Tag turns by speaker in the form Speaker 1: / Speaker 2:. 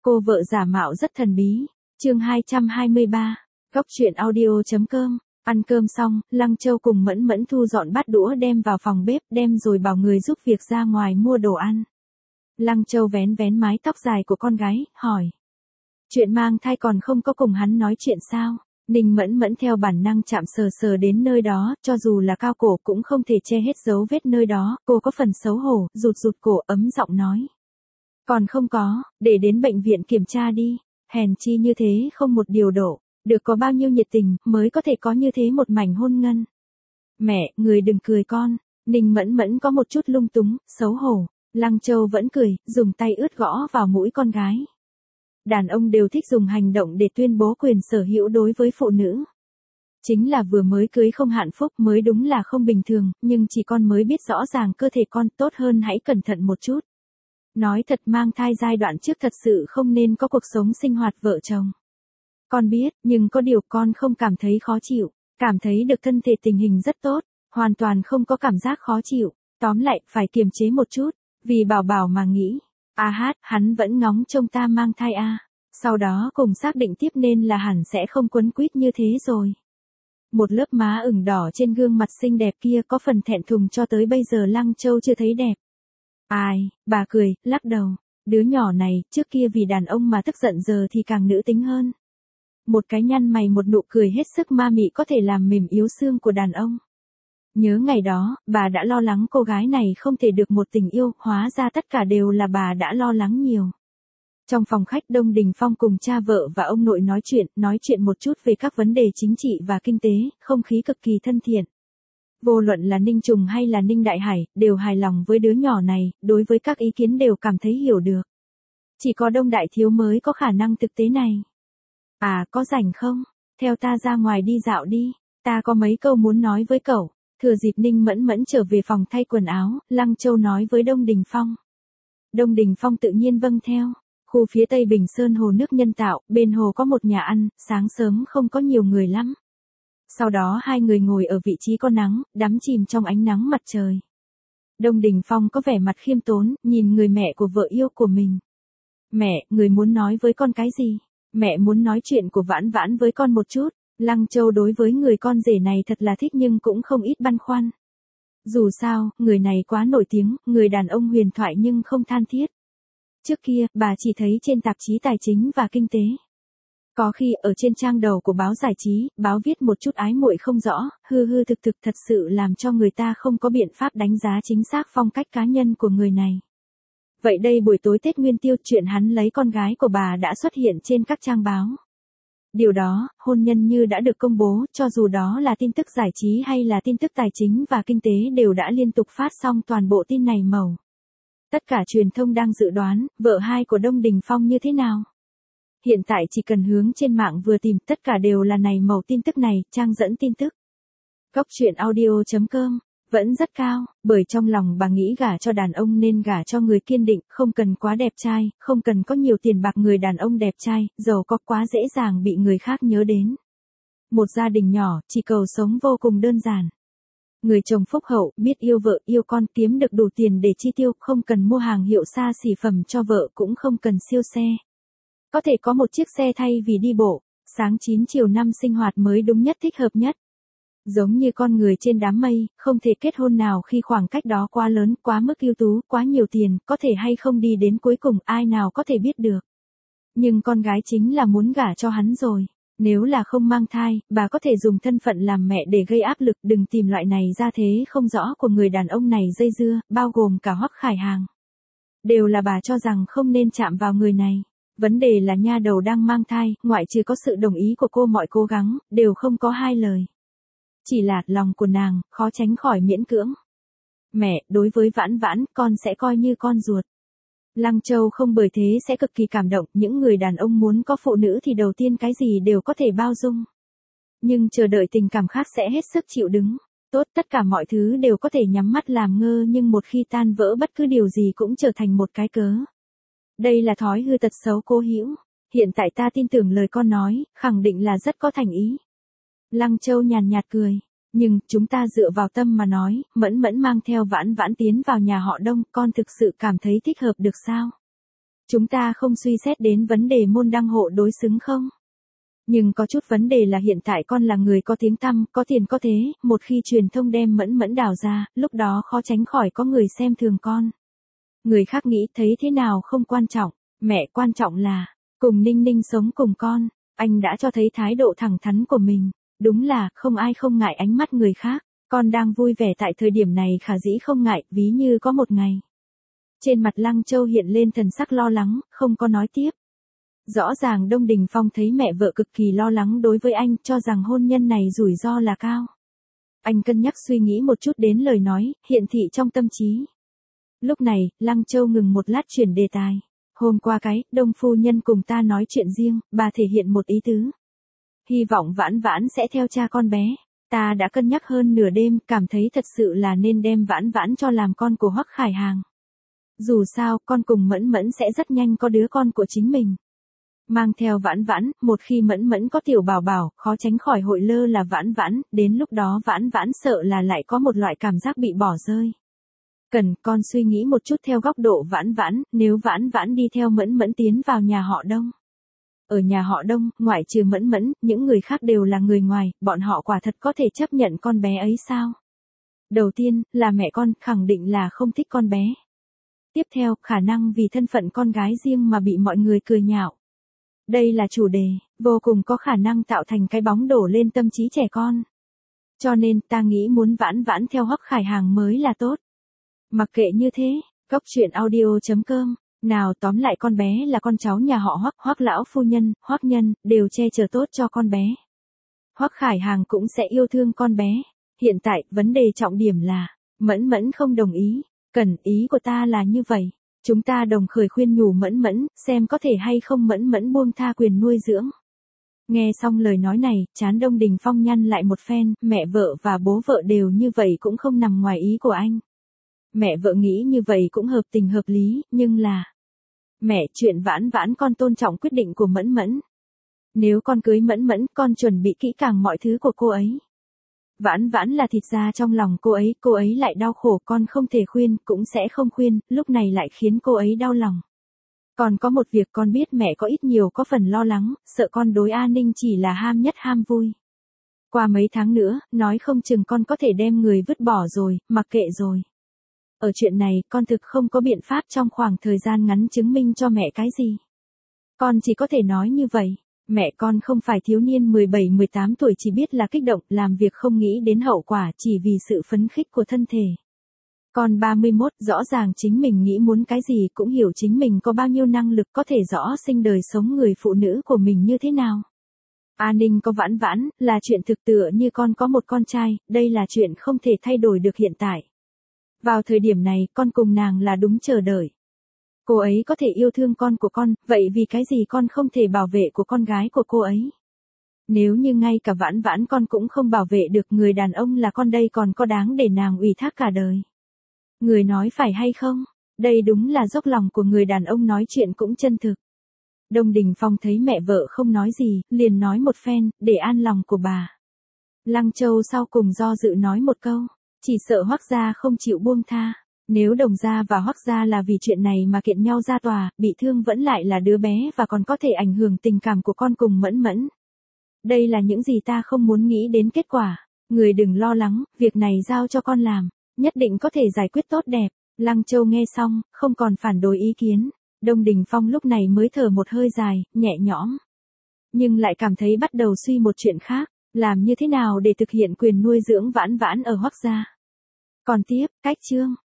Speaker 1: Cô vợ giả mạo rất thần bí. Chương 223. Góc truyện audio.com. Ăn cơm xong, Lăng Châu cùng Mẫn Mẫn thu dọn bát đũa đem vào phòng bếp, đem rồi bảo người giúp việc ra ngoài mua đồ ăn. Lăng Châu vén vén mái tóc dài của con gái, hỏi. Chuyện mang thai còn không có cùng hắn nói chuyện sao? Ninh Mẫn Mẫn theo bản năng chạm sờ sờ đến nơi đó, cho dù là cao cổ cũng không thể che hết dấu vết nơi đó, cô có phần xấu hổ, rụt rụt cổ ấm giọng nói. Còn không có, để đến bệnh viện kiểm tra đi, hèn chi như thế không một điều độ, được có bao nhiêu nhiệt tình, mới có thể có như thế một mảnh hôn ngân. Mẹ, người đừng cười con, Ninh Mẫn Mẫn có một chút lung túng, xấu hổ, Lăng Châu vẫn cười, dùng tay ướt gõ vào mũi con gái. Đàn ông đều thích dùng hành động để tuyên bố quyền sở hữu đối với phụ nữ. Chính là vừa mới cưới không hạn phúc mới đúng là không bình thường, nhưng chỉ con mới biết rõ ràng cơ thể con, tốt hơn hãy cẩn thận một chút. Nói thật, mang thai giai đoạn trước thật sự không nên có cuộc sống sinh hoạt vợ chồng. Con biết, nhưng có điều con không cảm thấy khó chịu, cảm thấy được thân thể tình hình rất tốt, hoàn toàn không có cảm giác khó chịu, tóm lại, phải kiềm chế một chút, vì bảo bảo mà nghĩ. Hắn vẫn ngóng trông ta mang thai à. Sau đó cùng xác định tiếp nên là hẳn sẽ không quấn quýt như thế rồi. Một lớp má ửng đỏ trên gương mặt xinh đẹp kia có phần thẹn thùng cho tới bây giờ Lăng Châu chưa thấy đẹp. Ai, bà cười, lắc đầu. Đứa nhỏ này, trước kia vì đàn ông mà tức giận giờ thì càng nữ tính hơn. Một cái nhăn mày một nụ cười hết sức ma mị có thể làm mềm yếu xương của đàn ông. Nhớ ngày đó, bà đã lo lắng cô gái này không thể được một tình yêu, hóa ra tất cả đều là bà đã lo lắng nhiều. Trong phòng khách Đông Đình Phong cùng cha vợ và ông nội nói chuyện một chút về các vấn đề chính trị và kinh tế, không khí cực kỳ thân thiện. Vô luận là Ninh Trùng hay là Ninh Đại Hải, đều hài lòng với đứa nhỏ này, đối với các ý kiến đều cảm thấy hiểu được. Chỉ có Đông Đại Thiếu mới có khả năng thực tế này. À, có rảnh không? Theo ta ra ngoài đi dạo đi, ta có mấy câu muốn nói với cậu. Thừa dịp Ninh Mẫn Mẫn trở về phòng thay quần áo, Lăng Châu nói với Đông Đình Phong. Đông Đình Phong tự nhiên vâng theo. Khu phía Tây Bình Sơn hồ nước nhân tạo, bên hồ có một nhà ăn, sáng sớm không có nhiều người lắm. Sau đó hai người ngồi ở vị trí có nắng, đắm chìm trong ánh nắng mặt trời. Đông Đình Phong có vẻ mặt khiêm tốn, nhìn người mẹ của vợ yêu của mình. Mẹ, người muốn nói với con cái gì? Mẹ muốn nói chuyện của Vãn Vãn với con một chút. Lăng Châu đối với người con rể này thật là thích nhưng cũng không ít băn khoăn. Dù sao, người này quá nổi tiếng, người đàn ông huyền thoại nhưng không than thiết. Trước kia, bà chỉ thấy trên tạp chí tài chính và kinh tế. Có khi ở trên trang đầu của báo giải trí, báo viết một chút ái muội không rõ, hư hư thực thực thật sự làm cho người ta không có biện pháp đánh giá chính xác phong cách cá nhân của người này. Vậy đây buổi tối Tết Nguyên Tiêu chuyện hắn lấy con gái của bà đã xuất hiện trên các trang báo. Điều đó, hôn nhân như đã được công bố, cho dù đó là tin tức giải trí hay là tin tức tài chính và kinh tế đều đã liên tục phát xong toàn bộ tin này màu. Tất cả truyền thông đang dự đoán, vợ hai của Đông Đình Phong như thế nào. Hiện tại chỉ cần hướng trên mạng vừa tìm, tất cả đều là này màu tin tức này, trang dẫn tin tức. Góc truyện audio.com, vẫn rất cao, bởi trong lòng bà nghĩ gả cho đàn ông nên gả cho người kiên định, không cần quá đẹp trai, không cần có nhiều tiền bạc, người đàn ông đẹp trai, giàu có quá dễ dàng bị người khác nhớ đến. Một gia đình nhỏ, chỉ cầu sống vô cùng đơn giản. Người chồng phúc hậu, biết yêu vợ, yêu con, kiếm được đủ tiền để chi tiêu, không cần mua hàng hiệu xa xỉ phẩm cho vợ, cũng không cần siêu xe. Có thể có một chiếc xe thay vì đi bộ, sáng 9 chiều 5 sinh hoạt mới đúng nhất, thích hợp nhất. Giống như con người trên đám mây, không thể kết hôn nào khi khoảng cách đó quá lớn, quá mức ưu tú, quá nhiều tiền, có thể hay không đi đến cuối cùng, ai nào có thể biết được. Nhưng con gái chính là muốn gả cho hắn rồi. Nếu là không mang thai, bà có thể dùng thân phận làm mẹ để gây áp lực, đừng tìm loại này ra thế không rõ của người đàn ông này dây dưa, bao gồm cả Hoắc Khải Hàng. Đều là bà cho rằng không nên chạm vào người này. Vấn đề là nha đầu đang mang thai, ngoại trừ có sự đồng ý của cô, mọi cố gắng, đều không có hai lời. Chỉ là, lòng của nàng, khó tránh khỏi miễn cưỡng. Mẹ, đối với Vãn Vãn, con sẽ coi như con ruột. Lăng Châu không bởi thế sẽ cực kỳ cảm động, những người đàn ông muốn có phụ nữ thì đầu tiên cái gì đều có thể bao dung. Nhưng chờ đợi tình cảm khác sẽ hết sức chịu đứng. Tốt, tất cả mọi thứ đều có thể nhắm mắt làm ngơ nhưng một khi tan vỡ bất cứ điều gì cũng trở thành một cái cớ. Đây là thói hư tật xấu cố hữu. Hiện tại ta tin tưởng lời con nói, khẳng định là rất có thành ý. Lăng Châu nhàn nhạt cười. Nhưng, chúng ta dựa vào tâm mà nói, Mẫn Mẫn mang theo Vãn Vãn tiến vào nhà họ Đông, con thực sự cảm thấy thích hợp được sao? Chúng ta không suy xét đến vấn đề môn đăng hộ đối xứng không? Nhưng có chút vấn đề là hiện tại con là người có tiếng tăm, có tiền có thế, một khi truyền thông đem Mẫn Mẫn đào ra, lúc đó khó tránh khỏi có người xem thường con. Người khác nghĩ thấy thế nào không quan trọng, mẹ quan trọng là, cùng Ninh Ninh sống cùng con, anh đã cho thấy thái độ thẳng thắn của mình, đúng là không ai không ngại ánh mắt người khác, con đang vui vẻ tại thời điểm này khả dĩ không ngại, ví như có một ngày. Trên mặt Lăng Châu hiện lên thần sắc lo lắng, không có nói tiếp. Rõ ràng Đông Đình Phong thấy mẹ vợ cực kỳ lo lắng đối với anh, cho rằng hôn nhân này rủi ro là cao. Anh cân nhắc suy nghĩ một chút đến lời nói, hiện thị trong tâm trí. Lúc này, Lăng Châu ngừng một lát chuyển đề tài. Hôm qua Đông phu nhân cùng ta nói chuyện riêng, bà thể hiện một ý tứ. Hy vọng Vãn Vãn sẽ theo cha con bé. Ta đã cân nhắc hơn nửa đêm, cảm thấy thật sự là nên đem Vãn Vãn cho làm con của Hoắc Khải Hàng. Dù sao, con cùng Mẫn Mẫn sẽ rất nhanh có đứa con của chính mình. Mang theo Vãn Vãn, một khi Mẫn Mẫn có tiểu bảo bảo, khó tránh khỏi hội lơ là Vãn Vãn, đến lúc đó Vãn Vãn sợ là lại có một loại cảm giác bị bỏ rơi. Con suy nghĩ một chút theo góc độ Vãn Vãn, nếu Vãn Vãn đi theo Mẫn Mẫn tiến vào nhà họ Đông. Ở nhà họ Đông, ngoại trừ Mẫn Mẫn, những người khác đều là người ngoài, bọn họ quả thật có thể chấp nhận con bé ấy sao? Đầu tiên, là mẹ con, khẳng định là không thích con bé. Tiếp theo, khả năng vì thân phận con gái riêng mà bị mọi người cười nhạo. Đây là chủ đề, vô cùng có khả năng tạo thành cái bóng đổ lên tâm trí trẻ con. Cho nên, ta nghĩ muốn Vãn Vãn theo Hoắc Khải Hàng mới là tốt. Mặc kệ như thế, coctruyện.audio.com, nào tóm lại con bé là con cháu nhà họ Hoắc, Hoắc lão phu nhân, Hoắc nhân, đều che chở tốt cho con bé. Hoắc Khải Hàng cũng sẽ yêu thương con bé. Hiện tại, vấn đề trọng điểm là, Mẫn Mẫn không đồng ý. Ý của ta là như vậy. Chúng ta đồng khởi khuyên nhủ Mẫn Mẫn, xem có thể hay không Mẫn Mẫn buông tha quyền nuôi dưỡng. Nghe xong lời nói này, trán Đông Đình Phong nhăn lại một phen, mẹ vợ và bố vợ đều như vậy cũng không nằm ngoài ý của anh. Mẹ vợ nghĩ như vậy cũng hợp tình hợp lý, nhưng là... Mẹ, chuyện Vãn Vãn con tôn trọng quyết định của Mẫn Mẫn. Nếu con cưới Mẫn Mẫn, con chuẩn bị kỹ càng mọi thứ của cô ấy. Vãn Vãn là thịt da trong lòng cô ấy lại đau khổ, con không thể khuyên, cũng sẽ không khuyên, lúc này lại khiến cô ấy đau lòng. Còn có một việc con biết mẹ có ít nhiều có phần lo lắng, sợ con đối A Ninh chỉ là ham nhất ham vui. Qua mấy tháng nữa, nói không chừng con có thể đem người vứt bỏ rồi, mặc kệ rồi. Ở chuyện này, con thực không có biện pháp trong khoảng thời gian ngắn chứng minh cho mẹ cái gì. Con chỉ có thể nói như vậy. Mẹ con không phải thiếu niên 17-18 tuổi chỉ biết là kích động, làm việc không nghĩ đến hậu quả chỉ vì sự phấn khích của thân thể. Con 31, rõ ràng chính mình nghĩ muốn cái gì, cũng hiểu chính mình có bao nhiêu năng lực, có thể rõ sinh đời sống người phụ nữ của mình như thế nào. A Ninh có Vãn Vãn, là chuyện thực, tựa như con có một con trai, đây là chuyện không thể thay đổi được hiện tại. Vào thời điểm này, con cùng nàng là đúng chờ đợi. Cô ấy có thể yêu thương con của con, vậy vì cái gì con không thể bảo vệ của con gái của cô ấy? Nếu như ngay cả Vãn Vãn con cũng không bảo vệ được, người đàn ông là con đây còn có đáng để nàng ủy thác cả đời. Người nói phải hay không? Đây đúng là dốc lòng của người đàn ông, nói chuyện cũng chân thực. Đông Đình Phong thấy mẹ vợ không nói gì, liền nói một phen, để an lòng của bà. Lăng Châu sau cùng do dự nói một câu, chỉ sợ Hoắc gia không chịu buông tha. Nếu Đồng gia và Hoắc gia là vì chuyện này mà kiện nhau ra tòa, bị thương vẫn lại là đứa bé và còn có thể ảnh hưởng tình cảm của con cùng Mẫn Mẫn. Đây là những gì ta không muốn nghĩ đến kết quả. Người đừng lo lắng, việc này giao cho con làm, nhất định có thể giải quyết tốt đẹp. Lăng Châu nghe xong, không còn phản đối ý kiến. Đông Đình Phong lúc này mới thở một hơi dài, nhẹ nhõm. Nhưng lại cảm thấy bắt đầu suy một chuyện khác, làm như thế nào để thực hiện quyền nuôi dưỡng Vãn Vãn ở Hoắc gia. Còn tiếp, cách chương.